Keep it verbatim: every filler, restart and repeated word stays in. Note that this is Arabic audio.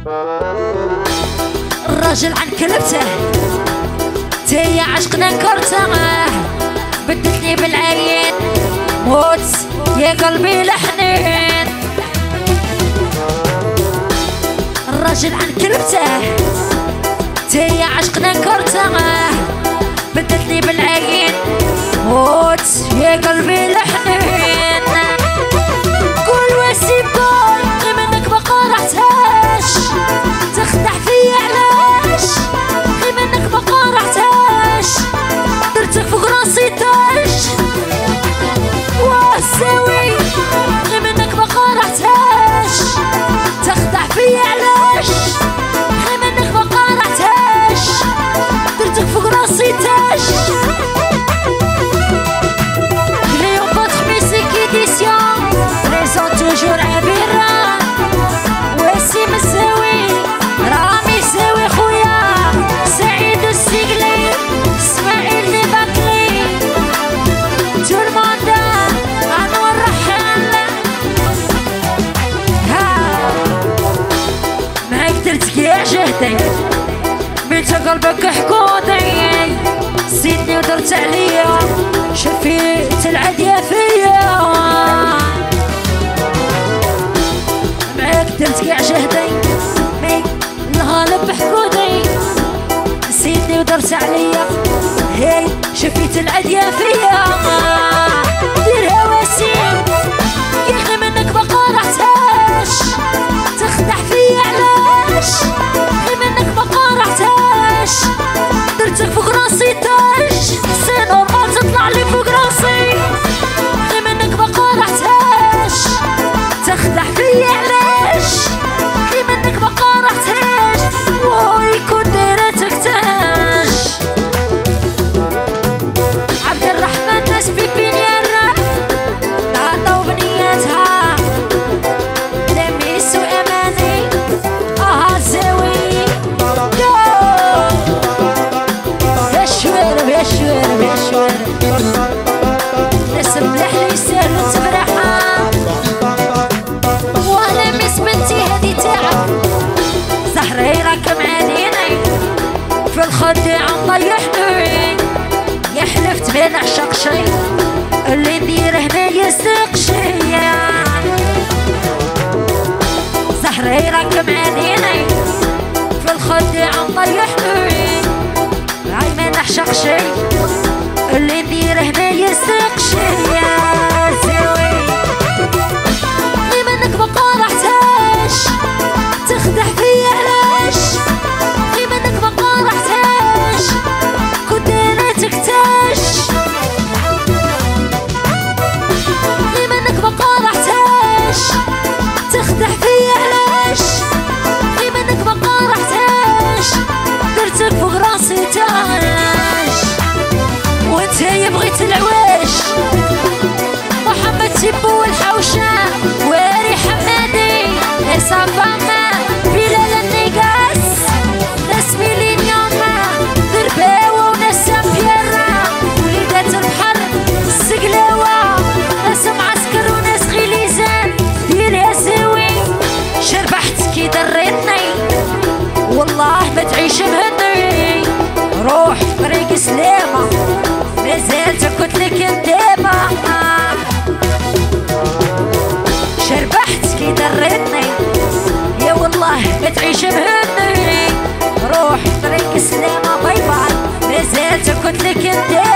الراجل عن كلبته تي عشقنا نكرته بدتني بالعين موت يا قلبي الحنين. الراجل عن كلبته تي عشقنا نكرته بدتني بالعين موت يا قلبي الحنين. قول وسيب قول غير منك ما قرحتهاش تخدع فيا علاش غير منك ما قرحتهاش درتك فوق راسي تاج واساوي غير منك ما قرحتهاش تخدع فيا علاش غير منك ما قرحتهاش درتك فوق راسي تاج. toujours عبيران واسي مساوي رامي ساوي خويا سعيد السقلي اسماعيل اللي باكلي تو الموند انور رحال ها معاك درتك يا جهدي بنت قلبك حكودي سيدني ودرت عليا شفيت العديا فيا درت كاع جهدي مي الغالب بحكودي نسيتني ودرت عليا هي شفيت العديا فيا ديرها وسيم يا اخي منك ما قرحتهاش تخدع فيا علاش غير منك ما قرحتهاش درتك فوق راسي تاج سي نورمال تطلع لي فوق راسي غير منك ما قرحتهاش تخدع فيا علاش غير منك ما قرحتهاش ويكون دايرتك تاج. عبد الرحمن ناس بيبين يا الراب عطاو بنياتها لميس واماني اه زاوي يا شوارب يا شوارب يا شوارب ناس ملاح لي يسالو تفرحها راك معانيني في الخدي عم طيحني يا حلفت ما نعشق شي اللي نديره ما يسق شي زهري راك معانيني في الخدي عم طيحني هاي ما نعشق شي اللي نديره ما يسق شي يا زوي غير منك ما قرحتهاش تخدع فيا علاش غير منك ما قرحتهاش كنت دايرتك تاج غير منك ما قرحتهاش تخدع فيا علاش غير منك ما قرحتهاش درتك فوق راسي تاج. وانتي بغيت العواش محمد تيبو والحوشة واري حمادي صافا بلال النقاس ناس مليون درباوة وناس سامبيرا وليدات البحر السقلاوة ناس معسكر وناس غليزان ديرها زاوي شربحت كي دريتني والله ما تعيش مهني روح طريق سلامة مازالت كتلك دابا شربحت كي دريتني يا والله ما تعيش مهني روح طريق السلامة باي باي مازالت كتلك